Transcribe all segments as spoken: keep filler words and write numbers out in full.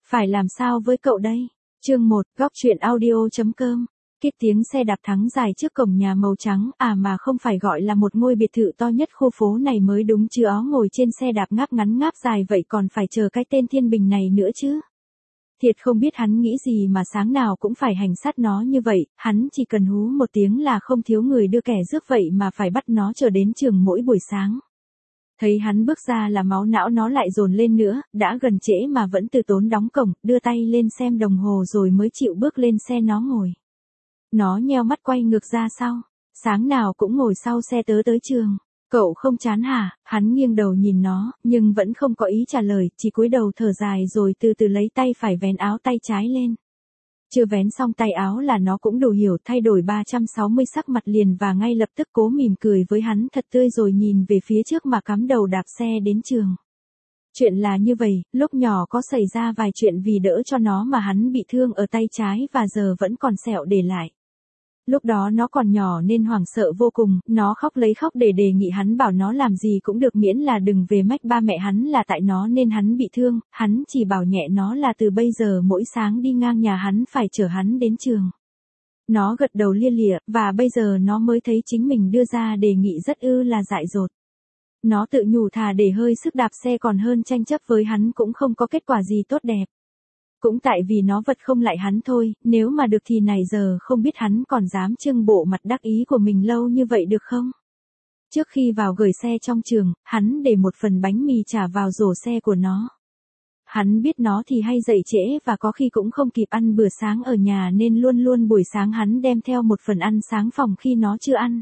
Phải làm sao với cậu đây? Chương một, góc truyện audio chấm com. Kết tiếng xe đạp thắng dài trước cổng nhà màu trắng, à mà không phải gọi là một ngôi biệt thự to nhất khu phố này mới đúng chứ, ó ngồi trên xe đạp ngáp ngắn ngáp dài vậy còn phải chờ cái tên Thiên Bình này nữa chứ. Thiệt không biết hắn nghĩ gì mà sáng nào cũng phải hành sát nó như vậy, hắn chỉ cần hú một tiếng là không thiếu người đưa kẻ rước vậy mà phải bắt nó chờ đến trường mỗi buổi sáng. Thấy hắn bước ra là máu não nó lại dồn lên nữa, đã gần trễ mà vẫn từ tốn đóng cổng, đưa tay lên xem đồng hồ rồi mới chịu bước lên xe nó ngồi. Nó nheo mắt quay ngược ra sau, sáng nào cũng ngồi sau xe tớ tới trường. Cậu không chán hả? Hắn nghiêng đầu nhìn nó, nhưng vẫn không có ý trả lời, chỉ cúi đầu thở dài rồi từ từ lấy tay phải vén áo tay trái lên. Chưa vén xong tay áo là nó cũng đủ hiểu, thay đổi ba trăm sáu mươi sắc mặt liền và ngay lập tức cố mỉm cười với hắn thật tươi rồi nhìn về phía trước mà cắm đầu đạp xe đến trường. Chuyện là như vậy, lúc nhỏ có xảy ra vài chuyện vì đỡ cho nó mà hắn bị thương ở tay trái và giờ vẫn còn sẹo để lại. Lúc đó nó còn nhỏ nên hoảng sợ vô cùng, nó khóc lấy khóc để đề nghị hắn bảo nó làm gì cũng được miễn là đừng về mách ba mẹ hắn là tại nó nên hắn bị thương, hắn chỉ bảo nhẹ nó là từ bây giờ mỗi sáng đi ngang nhà hắn phải chở hắn đến trường. Nó gật đầu lia lịa, và bây giờ nó mới thấy chính mình đưa ra đề nghị rất ư là dại dột. Nó tự nhủ thà để hơi sức đạp xe còn hơn tranh chấp với hắn cũng không có kết quả gì tốt đẹp. Cũng tại vì nó vật không lại hắn thôi, nếu mà được thì này giờ không biết hắn còn dám trưng bộ mặt đắc ý của mình lâu như vậy được không? Trước khi vào gửi xe trong trường, hắn để một phần bánh mì trả vào rổ xe của nó. Hắn biết nó thì hay dậy trễ và có khi cũng không kịp ăn bữa sáng ở nhà nên luôn luôn buổi sáng hắn đem theo một phần ăn sáng phòng khi nó chưa ăn.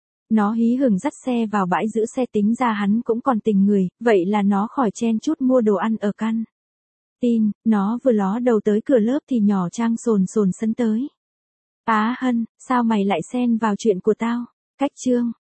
Nó hí hửng dắt xe vào bãi giữ xe, tính ra hắn cũng còn tình người, vậy là nó khỏi chen chút mua đồ ăn ở căn tin. Nó vừa ló đầu tới cửa lớp thì nhỏ Trang sồn sồn sân tới. Á Hân, sao mày lại xen vào chuyện của tao? Cách chương,